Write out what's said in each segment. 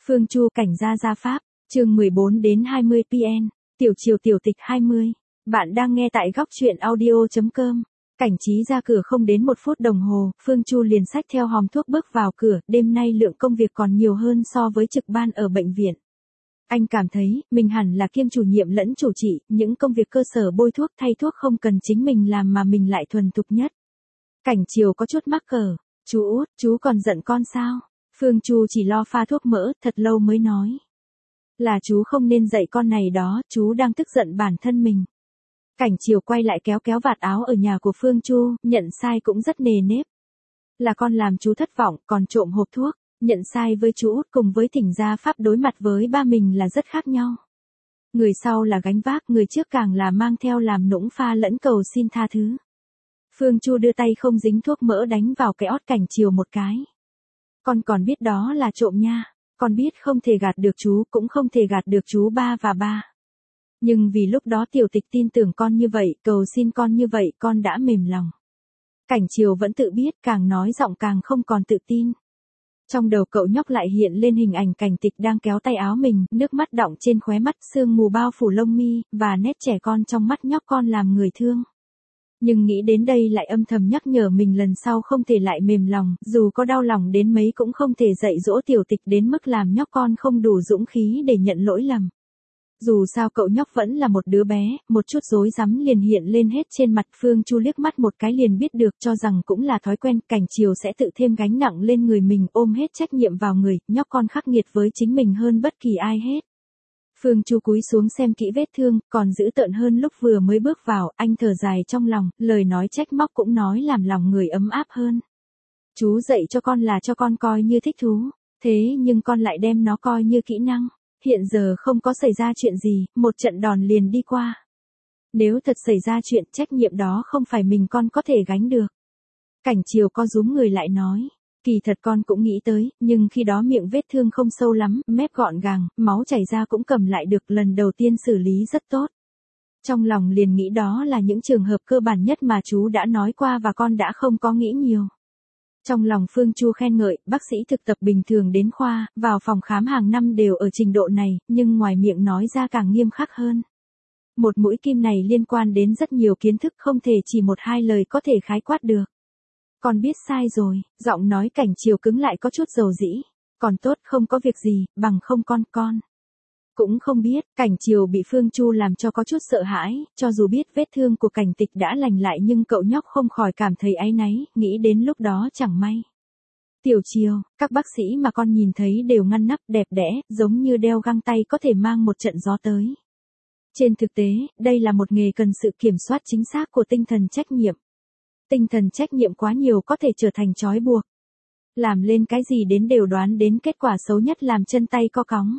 Phương Chu cảnh gia pháp, chương 14 đến 20 PN, tiểu triều tiểu tịch 20. Bạn đang nghe tại góc truyện audio.com. Cảnh trí ra cửa không đến 1 phút đồng hồ, Phương Chu liền xách theo hòm thuốc bước vào cửa, đêm nay lượng công việc còn nhiều hơn so với trực ban ở bệnh viện. Anh cảm thấy, mình hẳn là kiêm chủ nhiệm lẫn chủ trị, những công việc cơ sở bôi thuốc thay thuốc không cần chính mình làm mà mình lại thuần thục nhất. Cảnh Triều có chút mắc cỡ, chú Út, chú còn giận con sao? Phương Chu chỉ lo pha thuốc mỡ, thật lâu mới nói. Là chú không nên dạy con này đó, chú đang tức giận bản thân mình. Cảnh Triều quay lại kéo kéo vạt áo ở nhà của Phương Chu, nhận sai cũng rất nề nếp. Là con làm chú thất vọng, còn trộm hộp thuốc, nhận sai với chú Út cùng với thỉnh gia pháp đối mặt với ba mình là rất khác nhau. Người sau là gánh vác, người trước càng là mang theo làm nũng pha lẫn cầu xin tha thứ. Phương Chu đưa tay không dính thuốc mỡ đánh vào cái ót Cảnh Triều một cái. Con còn biết đó là trộm nha, con biết không thể gạt được chú, cũng không thể gạt được chú ba và ba. Nhưng vì lúc đó tiểu tịch tin tưởng con như vậy, cầu xin con như vậy, con đã mềm lòng. Cảnh Triều vẫn tự biết, càng nói giọng càng không còn tự tin. Trong đầu cậu nhóc lại hiện lên hình ảnh Cảnh Tịch đang kéo tay áo mình, nước mắt đọng trên khóe mắt, sương mù bao phủ lông mi, và nét trẻ con trong mắt nhóc con làm người thương. Nhưng nghĩ đến đây lại âm thầm nhắc nhở mình lần sau không thể lại mềm lòng, dù có đau lòng đến mấy cũng không thể dạy dỗ tiểu tịch đến mức làm nhóc con không đủ dũng khí để nhận lỗi lầm. Dù sao cậu nhóc vẫn là một đứa bé, một chút rối rắm liền hiện lên hết trên mặt. Phương Chu liếc mắt một cái liền biết được, cho rằng cũng là thói quen, Cảnh Triều sẽ tự thêm gánh nặng lên người mình, ôm hết trách nhiệm vào người, nhóc con khắc nghiệt với chính mình hơn bất kỳ ai hết. Phương Chu cúi xuống xem kỹ vết thương, còn dữ tợn hơn lúc vừa mới bước vào, anh thở dài trong lòng, lời nói trách móc cũng nói làm lòng người ấm áp hơn. Chú dạy cho con là cho con coi như thích thú, thế nhưng con lại đem nó coi như kỹ năng. Hiện giờ không có xảy ra chuyện gì, một trận đòn liền đi qua. Nếu thật xảy ra chuyện, trách nhiệm đó không phải mình con có thể gánh được. Cảnh Triều co rúm người lại nói. Kỳ thật con cũng nghĩ tới, nhưng khi đó miệng vết thương không sâu lắm, mép gọn gàng, máu chảy ra cũng cầm lại được, lần đầu tiên xử lý rất tốt. Trong lòng liền nghĩ đó là những trường hợp cơ bản nhất mà chú đã nói qua và con đã không có nghĩ nhiều. Trong lòng Phương Chu khen ngợi, bác sĩ thực tập bình thường đến khoa, vào phòng khám hàng năm đều ở trình độ này, nhưng ngoài miệng nói ra càng nghiêm khắc hơn. Một mũi kim này liên quan đến rất nhiều kiến thức, không thể chỉ 1-2 lời có thể khái quát được. Con biết sai rồi, giọng nói Cảnh Triều cứng lại có chút dầu dĩ. Còn tốt không có việc gì, bằng không con. Cũng không biết, Cảnh Triều bị Phương Chu làm cho có chút sợ hãi, cho dù biết vết thương của Cảnh Tịch đã lành lại nhưng cậu nhóc không khỏi cảm thấy áy náy, nghĩ đến lúc đó chẳng may. Tiểu Triều, các bác sĩ mà con nhìn thấy đều ngăn nắp đẹp đẽ, giống như đeo găng tay có thể mang một trận gió tới. Trên thực tế, đây là một nghề cần sự kiểm soát chính xác của tinh thần trách nhiệm. Tinh thần trách nhiệm quá nhiều có thể trở thành trói buộc. Làm lên cái gì đến đều đoán đến kết quả xấu nhất, làm chân tay co cóng.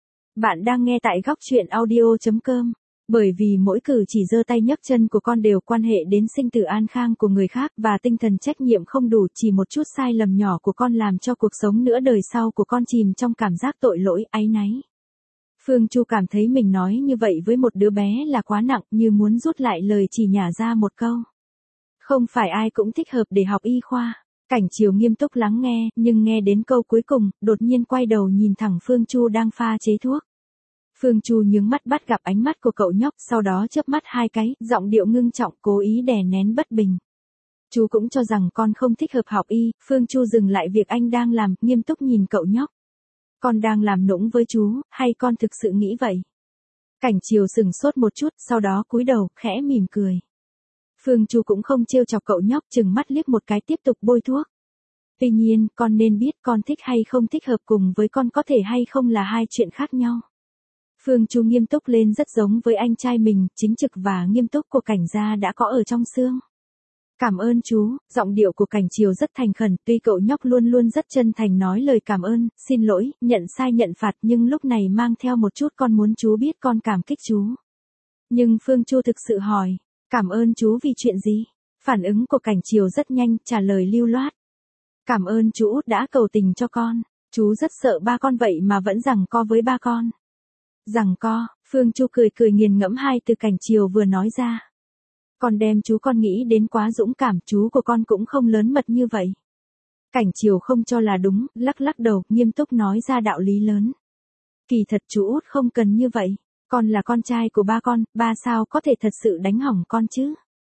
Bạn đang nghe tại góc truyện audio.com. Bởi vì mỗi cử chỉ giơ tay nhấc chân của con đều quan hệ đến sinh tử an khang của người khác, và tinh thần trách nhiệm không đủ, chỉ một chút sai lầm nhỏ của con làm cho cuộc sống nửa đời sau của con chìm trong cảm giác tội lỗi, áy náy. Phương Chu cảm thấy mình nói như vậy với một đứa bé là quá nặng, như muốn rút lại lời chỉ nhả ra một câu. Không phải ai cũng thích hợp để học y khoa. Cảnh Triều nghiêm túc lắng nghe, nhưng nghe đến câu cuối cùng, đột nhiên quay đầu nhìn thẳng Phương Chu đang pha chế thuốc. Phương Chu nhướng mắt bắt gặp ánh mắt của cậu nhóc, sau đó chớp mắt 2 cái, giọng điệu ngưng trọng, cố ý đè nén bất bình. Chú cũng cho rằng con không thích hợp học y. Phương Chu dừng lại việc anh đang làm, nghiêm túc nhìn cậu nhóc. Con đang làm nũng với chú, hay con thực sự nghĩ vậy? Cảnh Triều sừng sốt một chút, sau đó cúi đầu, khẽ mỉm cười. Phương Chu cũng không trêu chọc cậu nhóc, chừng mắt liếc một cái tiếp tục bôi thuốc. Tuy nhiên, con nên biết con thích hay không thích hợp cùng với con có thể hay không là hai chuyện khác nhau. Phương Chu nghiêm túc lên, rất giống với anh trai mình, chính trực và nghiêm túc của Cảnh gia đã có ở trong xương. Cảm ơn chú, giọng điệu của Cảnh Triều rất thành khẩn, tuy cậu nhóc luôn luôn rất chân thành nói lời cảm ơn, xin lỗi, nhận sai nhận phạt, nhưng lúc này mang theo một chút con muốn chú biết con cảm kích chú. Nhưng Phương Chu thực sự hỏi, cảm ơn chú vì chuyện gì? Phản ứng của Cảnh Triều rất nhanh, trả lời lưu loát. Cảm ơn chú Út đã cầu tình cho con, chú rất sợ ba con vậy mà vẫn giằng co với ba con. Giằng co, Phương Chu cười nghiền ngẫm hai từ Cảnh Triều vừa nói ra. Con đem chú con nghĩ đến quá dũng cảm, chú của con cũng không lớn mật như vậy. Cảnh Triều không cho là đúng, lắc lắc đầu, nghiêm túc nói ra đạo lý lớn. Kỳ thật chú út không cần như vậy, con là con trai của ba con, ba sao có thể thật sự đánh hỏng con chứ.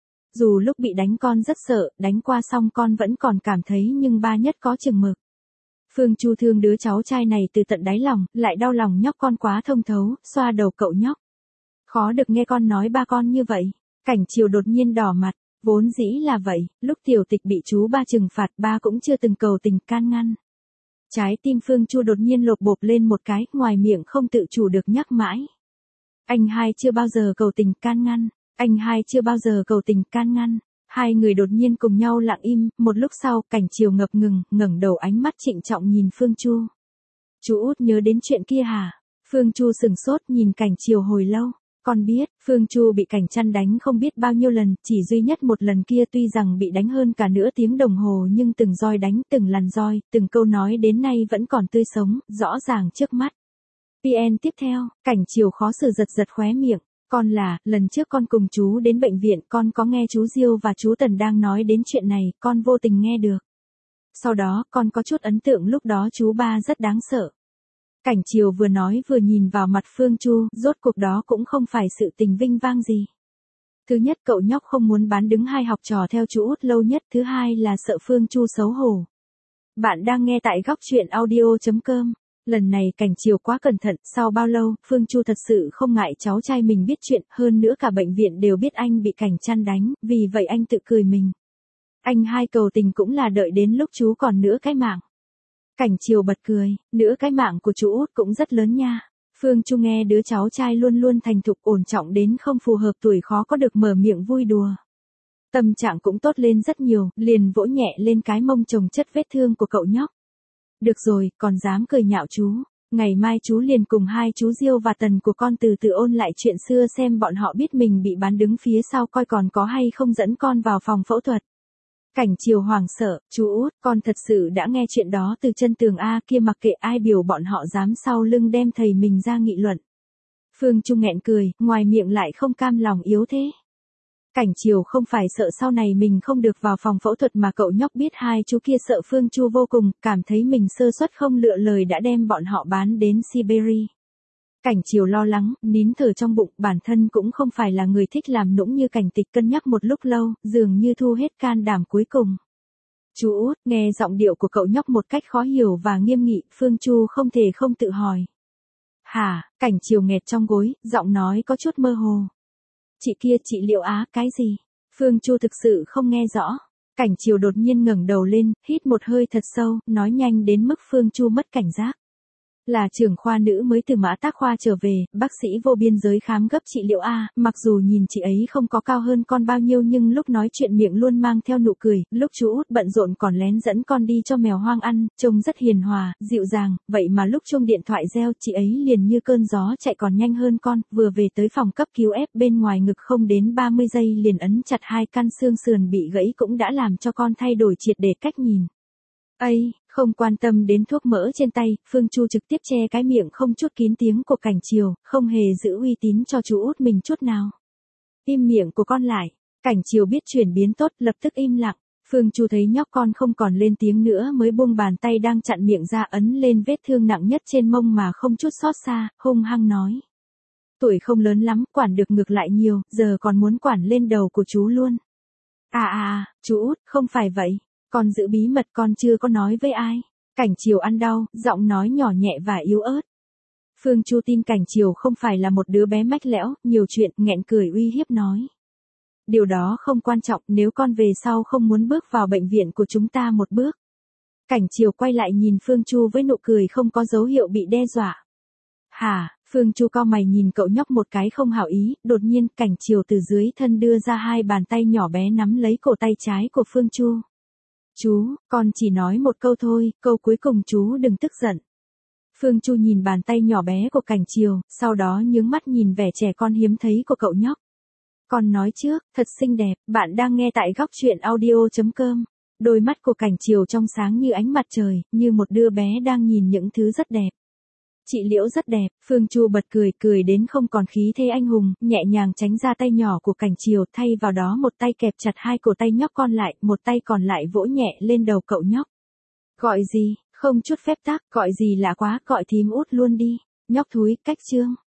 Dù lúc bị đánh con rất sợ, đánh qua xong con vẫn còn cảm thấy nhưng ba nhất có chừng mực. Phương Chu thương đứa cháu trai này từ tận đáy lòng, lại đau lòng nhóc con quá thông thấu, xoa đầu cậu nhóc. Khó được nghe con nói ba con như vậy. Cảnh Triều đột nhiên đỏ mặt, vốn dĩ là vậy, lúc Tiểu Tịch bị chú ba trừng phạt ba cũng chưa từng cầu tình can ngăn. Trái tim Phương Chu đột nhiên lột bột lên một cái, ngoài miệng không tự chủ được nhắc mãi. Anh hai chưa bao giờ cầu tình can ngăn, anh hai chưa bao giờ cầu tình can ngăn. Hai người đột nhiên cùng nhau lặng im, một lúc sau, Cảnh Triều ngập ngừng, ngẩng đầu ánh mắt trịnh trọng nhìn Phương Chu. Chú út nhớ đến chuyện kia hả? Phương Chu sừng sốt nhìn Cảnh Triều hồi lâu. Con biết, Phương Chu bị Cảnh Chăn đánh không biết bao nhiêu lần, chỉ duy nhất một lần kia tuy rằng bị đánh hơn cả nửa tiếng đồng hồ nhưng từng roi đánh, từng lần roi, từng câu nói đến nay vẫn còn tươi sống, rõ ràng trước mắt. PN tiếp theo, Cảnh Triều khó xử giật giật khóe miệng. Con là, lần trước con cùng chú đến bệnh viện con có nghe chú Diêu và chú Tần đang nói đến chuyện này, con vô tình nghe được. Sau đó, con có chút ấn tượng lúc đó chú ba rất đáng sợ. Cảnh Triều vừa nói vừa nhìn vào mặt Phương Chu, rốt cuộc đó cũng không phải sự tình vinh vang gì. Thứ nhất cậu nhóc không muốn bán đứng hai học trò theo chú út lâu nhất, thứ hai là sợ Phương Chu xấu hổ. Bạn đang nghe tại góc truyện audio.com. Lần này Cảnh Triều quá cẩn thận, sau bao lâu, Phương Chu thật sự không ngại cháu trai mình biết chuyện, hơn nữa cả bệnh viện đều biết anh bị Cảnh Chăn đánh, vì vậy anh tự cười mình. Anh hai cầu tình cũng là đợi đến lúc chú còn nửa cái mạng. Cảnh Triều bật cười, nửa cái mạng của chú út cũng rất lớn nha. Phương Chu nghe đứa cháu trai luôn luôn thành thục ổn trọng đến không phù hợp tuổi khó có được mở miệng vui đùa. Tâm trạng cũng tốt lên rất nhiều, liền vỗ nhẹ lên cái mông chồng chất vết thương của cậu nhóc. Được rồi, còn dám cười nhạo chú. Ngày mai chú liền cùng hai chú Diêu và Tần của con từ từ ôn lại chuyện xưa xem bọn họ biết mình bị bán đứng phía sau coi còn có hay không dẫn con vào phòng phẫu thuật. Cảnh Triều hoảng sợ, chú út, con thật sự đã nghe chuyện đó từ chân tường A kia, mặc kệ ai biểu bọn họ dám sau lưng đem thầy mình ra nghị luận. Phương Chu nghẹn cười, ngoài miệng lại không cam lòng yếu thế. Cảnh Triều không phải sợ sau này mình không được vào phòng phẫu thuật mà cậu nhóc biết hai chú kia sợ Phương Chu vô cùng, cảm thấy mình sơ suất không lựa lời đã đem bọn họ bán đến Siberia. Cảnh Triều lo lắng, nín thở trong bụng, bản thân cũng không phải là người thích làm nũng như Cảnh Tịch, cân nhắc một lúc lâu, dường như thu hết can đảm cuối cùng. Chú út, nghe giọng điệu của cậu nhóc một cách khó hiểu và nghiêm nghị, Phương Chu không thể không tự hỏi. Hả, Cảnh Triều nghẹt trong gối, giọng nói có chút mơ hồ. Chị kia, chị Liệu Á, cái gì? Phương Chu thực sự không nghe rõ. Cảnh Triều đột nhiên ngẩng đầu lên, hít một hơi thật sâu, nói nhanh đến mức Phương Chu mất cảnh giác. Là trưởng khoa nữ mới từ Mã Tác Khoa trở về, bác sĩ vô biên giới khám gấp chị Liệu A, mặc dù nhìn chị ấy không có cao hơn con bao nhiêu nhưng lúc nói chuyện miệng luôn mang theo nụ cười, lúc chú út bận rộn còn lén dẫn con đi cho mèo hoang ăn, trông rất hiền hòa, dịu dàng, vậy mà lúc chuông điện thoại reo chị ấy liền như cơn gió chạy còn nhanh hơn con, vừa về tới phòng cấp cứu ép bên ngoài ngực không đến 30 giây liền ấn chặt hai căn xương sườn bị gãy cũng đã làm cho con thay đổi triệt để cách nhìn. Ây, không quan tâm đến thuốc mỡ trên tay, Phương Chu trực tiếp che cái miệng không chút kín tiếng của Cảnh Triều, không hề giữ uy tín cho chú út mình chút nào. Im miệng của con lại. Cảnh Triều biết chuyển biến tốt, lập tức im lặng. Phương Chu thấy nhóc con không còn lên tiếng nữa mới buông bàn tay đang chặn miệng ra ấn lên vết thương nặng nhất trên mông mà không chút xót xa, hung hăng nói. Tuổi không lớn lắm, quản được ngược lại nhiều, giờ còn muốn quản lên đầu của chú luôn. Chú út, không phải vậy. Con giữ bí mật, con chưa có nói với ai. Cảnh Triều ăn đau, giọng nói nhỏ nhẹ và yếu ớt. Phương Chu tin Cảnh Triều không phải là một đứa bé mách lẽo, nhiều chuyện, nghẹn cười uy hiếp nói. Điều đó không quan trọng, nếu con về sau không muốn bước vào bệnh viện của chúng ta một bước. Cảnh Triều quay lại nhìn Phương Chu với nụ cười không có dấu hiệu bị đe dọa. Hả, Phương Chu cau mày nhìn cậu nhóc một cái không hảo ý, đột nhiên Cảnh Triều từ dưới thân đưa ra hai bàn tay nhỏ bé nắm lấy cổ tay trái của Phương Chu. Chú, con chỉ nói một câu thôi, câu cuối cùng chú đừng tức giận. Phương Chu nhìn bàn tay nhỏ bé của Cảnh Triều, sau đó nhướng mắt nhìn vẻ trẻ con hiếm thấy của cậu nhóc. Con nói trước, thật xinh đẹp, bạn đang nghe tại góc truyện audio.com. Đôi mắt của Cảnh Triều trong sáng như ánh mặt trời, như một đứa bé đang nhìn những thứ rất đẹp. Chị Liễu rất đẹp, Phương Chu bật cười, cười đến không còn khí thế anh hùng, nhẹ nhàng tránh ra tay nhỏ của Cảnh Triều, thay vào đó một tay kẹp chặt hai cổ tay nhóc con lại, một tay còn lại vỗ nhẹ lên đầu cậu nhóc. Gọi gì, không chút phép tắc, gọi gì lạ quá, gọi thím Út luôn đi. Nhóc thúi, cách chương.